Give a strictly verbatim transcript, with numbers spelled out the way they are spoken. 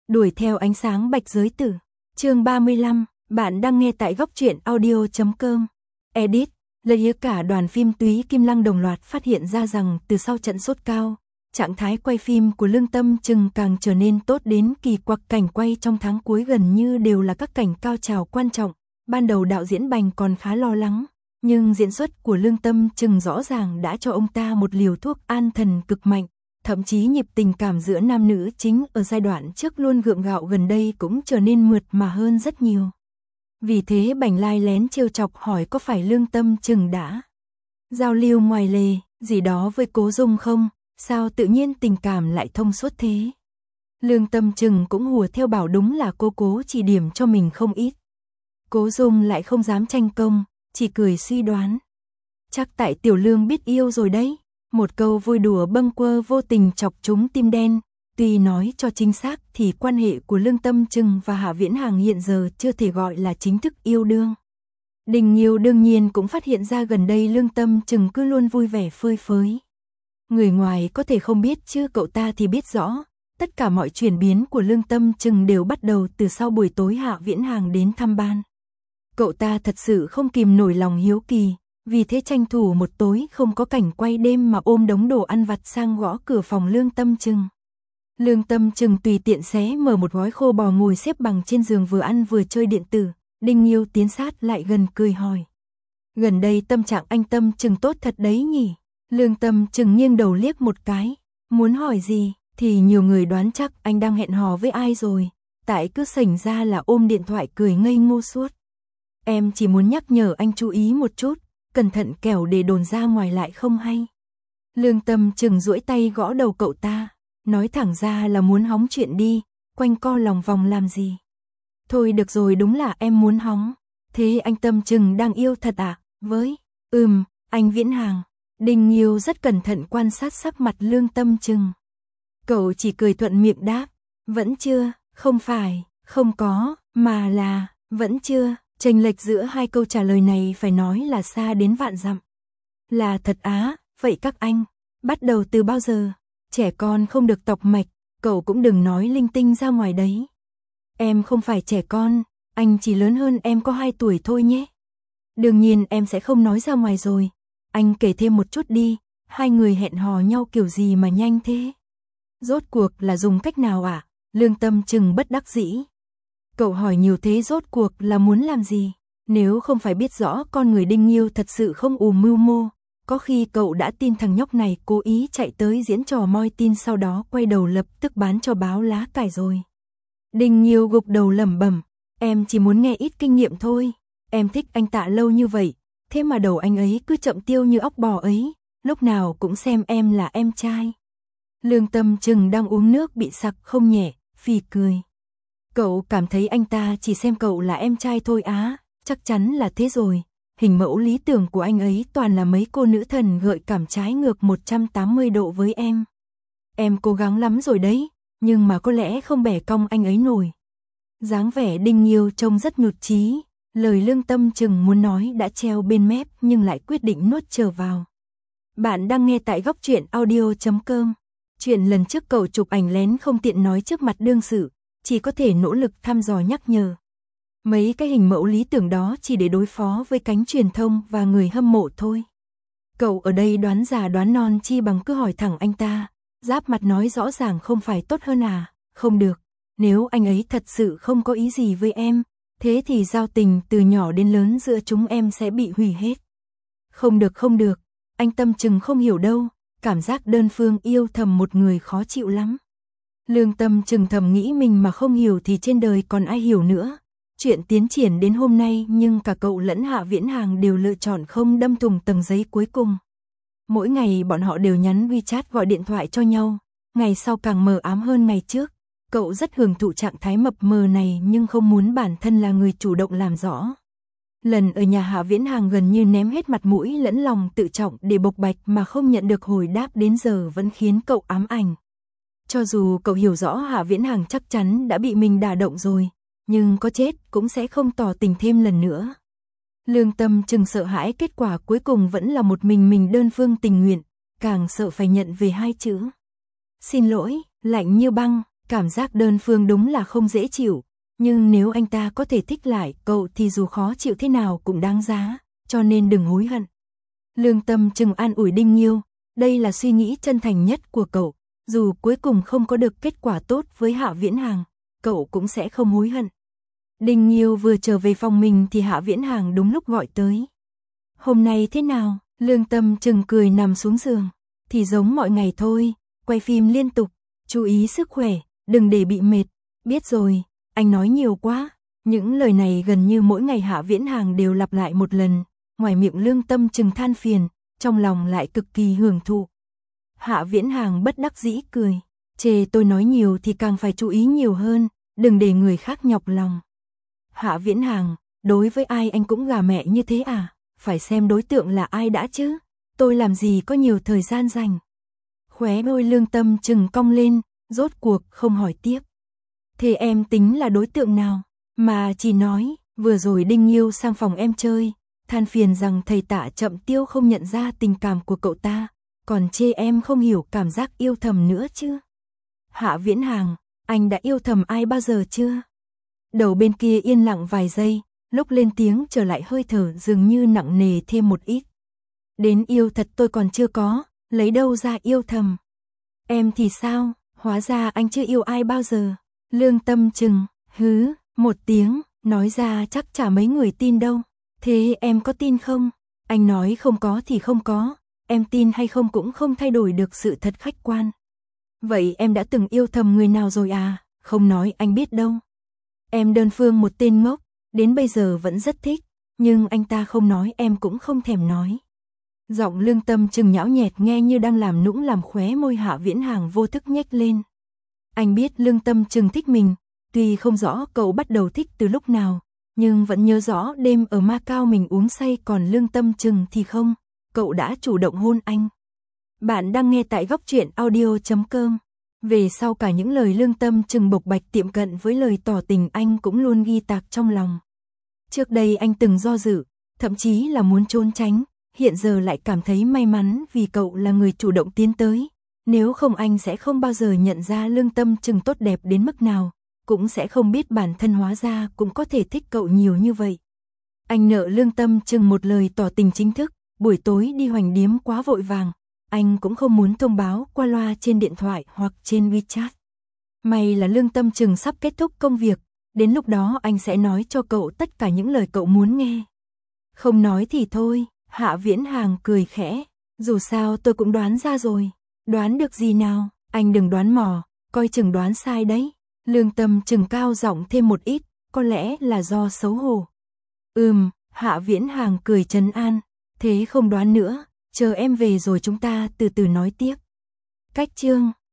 Đuổi theo ánh sáng bạch giới tử. Chương ba mươi lăm, bạn đang nghe tại góc truyện audio chấm com. Edit, lấy ý cả đoàn phim Túy Kim Lăng đồng loạt phát hiện ra rằng từ sau trận sốt cao, trạng thái quay phim của Lương Tâm Trừng càng trở nên tốt đến kỳ quặc. Cảnh quay trong tháng cuối gần như đều là các cảnh cao trào quan trọng. Ban đầu đạo diễn Bành còn khá lo lắng, nhưng diễn xuất của Lương Tâm Trừng rõ ràng đã cho ông ta một liều thuốc an thần cực mạnh. Thậm chí nhịp tình cảm giữa nam nữ chính ở giai đoạn trước luôn gượng gạo gần đây cũng trở nên mượt mà hơn rất nhiều. Vì thế Bành lai lén trêu chọc hỏi có phải Lương Tâm Trừng đã giao lưu ngoài lề gì đó với Cố Dung không, sao tự nhiên tình cảm lại thông suốt thế. Lương Tâm Trừng cũng hùa theo bảo đúng là cô Cố chỉ điểm cho mình không ít. Cố Dung lại không dám tranh công, chỉ cười suy đoán. Chắc tại Tiểu Lương biết yêu rồi đấy. Một câu vui đùa bâng quơ vô tình chọc trúng tim đen. Tuy nói cho chính xác thì quan hệ của Lương Tâm Trừng và Hạ Viễn Hàng hiện giờ chưa thể gọi là chính thức yêu đương. Đình Nghiêu đương nhiên cũng phát hiện ra gần đây Lương Tâm Trừng cứ luôn vui vẻ phơi phới. Người ngoài có thể không biết chứ cậu ta thì biết rõ. Tất cả mọi chuyển biến của Lương Tâm Trừng đều bắt đầu từ sau buổi tối Hạ Viễn Hàng đến thăm ban. Cậu ta thật sự không kìm nổi lòng hiếu kỳ. Vì thế tranh thủ một tối không có cảnh quay đêm mà ôm đống đồ ăn vặt sang gõ cửa phòng Lương Tâm Trừng. Lương Tâm Trừng tùy tiện xé mở một gói khô bò ngồi xếp bằng trên giường vừa ăn vừa chơi điện tử. Đinh Nghiêu tiến sát lại gần cười hỏi. Gần đây tâm trạng anh Tâm Trừng tốt thật đấy nhỉ? Lương Tâm Trừng nghiêng đầu liếc một cái. Muốn hỏi gì thì nhiều người đoán chắc anh đang hẹn hò với ai rồi. Tại cứ sảnh ra là ôm điện thoại cười ngây ngô suốt. Em chỉ muốn nhắc nhở anh chú ý một chút. Cẩn thận kẻo để đồn ra ngoài lại không hay. Lương Tâm Trừng duỗi tay gõ đầu cậu ta, nói thẳng ra là muốn hóng chuyện đi, quanh co lòng vòng làm gì. Thôi được rồi, đúng là em muốn hóng. Thế anh Tâm Trừng đang yêu thật à? Với, ừm, anh Viễn Hàng. Đình Nghiêu rất cẩn thận quan sát sắc mặt Lương Tâm Trừng. Cậu chỉ cười thuận miệng đáp, vẫn chưa, không phải, không có, mà là, vẫn chưa. Chênh lệch giữa hai câu trả lời này phải nói là xa đến vạn dặm. Là thật á, vậy các anh, bắt đầu từ bao giờ? Trẻ con không được tọc mạch, cậu cũng đừng nói linh tinh ra ngoài đấy. Em không phải trẻ con, anh chỉ lớn hơn em có hai tuổi thôi nhé. Đương nhiên em sẽ không nói ra ngoài rồi. Anh kể thêm một chút đi, hai người hẹn hò nhau kiểu gì mà nhanh thế? Rốt cuộc là dùng cách nào ạ? À? Lương Tâm Trừng bất đắc dĩ. Cậu hỏi nhiều thế rốt cuộc là muốn làm gì? Nếu không phải biết rõ con người Đinh Nghiêu thật sự không ù mưu mô, có khi cậu đã tin thằng nhóc này cố ý chạy tới diễn trò moi tin sau đó quay đầu lập tức bán cho báo lá cải rồi. Đinh Nghiêu gục đầu lẩm bẩm, em chỉ muốn nghe ít kinh nghiệm thôi, em thích anh Tạ lâu như vậy, thế mà đầu anh ấy cứ chậm tiêu như óc bò ấy, lúc nào cũng xem em là em trai. Lương Tâm Trừng đang uống nước bị sặc không nhẹ, phì cười. Cậu cảm thấy anh ta chỉ xem cậu là em trai thôi á, chắc chắn là thế rồi. Hình mẫu lý tưởng của anh ấy toàn là mấy cô nữ thần gợi cảm trái ngược một trăm tám mươi độ với em. Em cố gắng lắm rồi đấy, nhưng mà có lẽ không bẻ cong anh ấy nổi. Dáng vẻ Đinh Nghiêu trông rất nhụt chí, lời Lương Tâm Trừng muốn nói đã treo bên mép nhưng lại quyết định nuốt trở vào. Bạn đang nghe tại góc truyện audio chấm com. Chuyện lần trước cậu chụp ảnh lén không tiện nói trước mặt đương sự. Chỉ có thể nỗ lực thăm dò nhắc nhở. Mấy cái hình mẫu lý tưởng đó chỉ để đối phó với cánh truyền thông và người hâm mộ thôi. Cậu ở đây đoán già đoán non chi bằng cứ hỏi thẳng anh ta. Giáp mặt nói rõ ràng không phải tốt hơn à? Không được. Nếu anh ấy thật sự không có ý gì với em, thế thì giao tình từ nhỏ đến lớn giữa chúng em sẽ bị hủy hết. Không được không được. Anh Tâm Trừng không hiểu đâu. Cảm giác đơn phương yêu thầm một người khó chịu lắm. Lương Tâm Trừng thầm nghĩ mình mà không hiểu thì trên đời còn ai hiểu nữa. Chuyện tiến triển đến hôm nay nhưng cả cậu lẫn Hạ Viễn Hàng đều lựa chọn không đâm thủng tầng giấy cuối cùng. Mỗi ngày bọn họ đều nhắn WeChat gọi điện thoại cho nhau. Ngày sau càng mờ ám hơn ngày trước. Cậu rất hưởng thụ trạng thái mập mờ này nhưng không muốn bản thân là người chủ động làm rõ. Lần ở nhà Hạ Viễn Hàng gần như ném hết mặt mũi lẫn lòng tự trọng để bộc bạch mà không nhận được hồi đáp đến giờ vẫn khiến cậu ám ảnh. Cho dù cậu hiểu rõ Hạ Viễn Hàng chắc chắn đã bị mình đả động rồi, nhưng có chết cũng sẽ không tỏ tình thêm lần nữa. Lương Tâm Trừng sợ hãi kết quả cuối cùng vẫn là một mình mình đơn phương tình nguyện, càng sợ phải nhận về hai chữ. Xin lỗi, lạnh như băng, Cảm giác đơn phương đúng là không dễ chịu, nhưng nếu anh ta có thể thích lại cậu thì dù khó chịu thế nào cũng đáng giá, cho nên đừng hối hận. Lương Tâm Trừng an ủi Đinh Nghiêu, đây là suy nghĩ chân thành nhất của cậu, dù cuối cùng không có được kết quả tốt với Hạ Viễn Hàng, cậu cũng sẽ không hối hận. Đinh Nghiêu vừa trở về phòng mình thì Hạ Viễn Hàng đúng lúc gọi tới. Hôm nay thế nào? Lương Tâm Trừng cười nằm xuống giường. Thì giống mọi ngày thôi, quay phim liên tục, chú ý sức khỏe, đừng để bị mệt. Biết rồi, anh nói nhiều quá. Những lời này gần như mỗi ngày Hạ Viễn Hàng đều lặp lại một lần, ngoài miệng Lương Tâm Trừng than phiền, trong lòng lại cực kỳ hưởng thụ. Hạ Viễn Hàng bất đắc dĩ cười, chê tôi nói nhiều thì càng phải chú ý nhiều hơn, đừng để người khác nhọc lòng. Hạ Viễn Hàng, đối với ai anh cũng gà mẹ như thế à? Phải xem đối tượng là ai đã chứ, tôi làm gì có nhiều thời gian dành. Khóe môi Lương Tâm Trừng cong lên, rốt cuộc không hỏi tiếp. Thế em tính là đối tượng nào? Mà chỉ nói, vừa rồi Đinh Nghiêu sang phòng em chơi, than phiền rằng thầy Tạ Chậm Tiêu không nhận ra tình cảm của cậu ta, còn chê em không hiểu cảm giác yêu thầm nữa chứ. Hạ Viễn Hàng, anh đã yêu thầm ai bao giờ chưa? Đầu bên kia yên lặng vài giây, lúc lên tiếng trở lại hơi thở dường như nặng nề thêm một ít. Đến yêu thật tôi còn chưa có, lấy đâu ra yêu thầm. Em thì sao, hóa ra anh chưa yêu ai bao giờ. Lương Tâm Trừng, hứ, một tiếng, nói ra chắc chả mấy người tin đâu. Thế em có tin không? Anh nói không có thì không có, em tin hay không cũng không thay đổi được sự thật khách quan. Vậy em đã từng yêu thầm người nào rồi à? Không nói anh biết đâu. Em đơn phương một tên ngốc, đến bây giờ vẫn rất thích, nhưng anh ta không nói em cũng không thèm nói. Giọng Lương Tâm Trừng nhão nhẹt nghe như đang làm nũng làm khóe môi Hạ Viễn Hàng vô thức nhếch lên. Anh biết Lương Tâm Trừng thích mình, tuy không rõ cậu bắt đầu thích từ lúc nào, nhưng vẫn nhớ rõ đêm ở Macau mình uống say, còn Lương Tâm Trừng thì không, cậu đã chủ động hôn anh. Bạn đang nghe tại góc truyện audio chấm com. Về sau cả những lời Lương Tâm Trừng bộc bạch tiệm cận với lời tỏ tình anh cũng luôn ghi tạc trong lòng. Trước đây anh từng do dự, thậm chí là muốn trốn tránh, hiện giờ lại cảm thấy may mắn vì cậu là người chủ động tiến tới. Nếu không anh sẽ không bao giờ nhận ra Lương Tâm Trừng tốt đẹp đến mức nào, cũng sẽ không biết bản thân hóa ra cũng có thể thích cậu nhiều như vậy. Anh nợ Lương Tâm Trừng một lời tỏ tình chính thức, buổi tối đi hoành điếm quá vội vàng, anh cũng không muốn thông báo qua loa trên điện thoại hoặc trên WeChat. May là Lương Tâm Trừng sắp kết thúc công việc, đến lúc đó anh sẽ nói cho cậu tất cả những lời cậu muốn nghe. Không nói thì thôi, Hạ Viễn Hàng cười khẽ, dù sao tôi cũng đoán ra rồi. Đoán được gì nào, anh đừng đoán mò, coi chừng đoán sai đấy. Lương Tâm Trừng cao giọng thêm một ít, có lẽ là do xấu hổ. Ừm, Hạ Viễn Hàng cười trấn an, thế không đoán nữa, chờ em về rồi chúng ta từ từ nói tiếp. Cách chương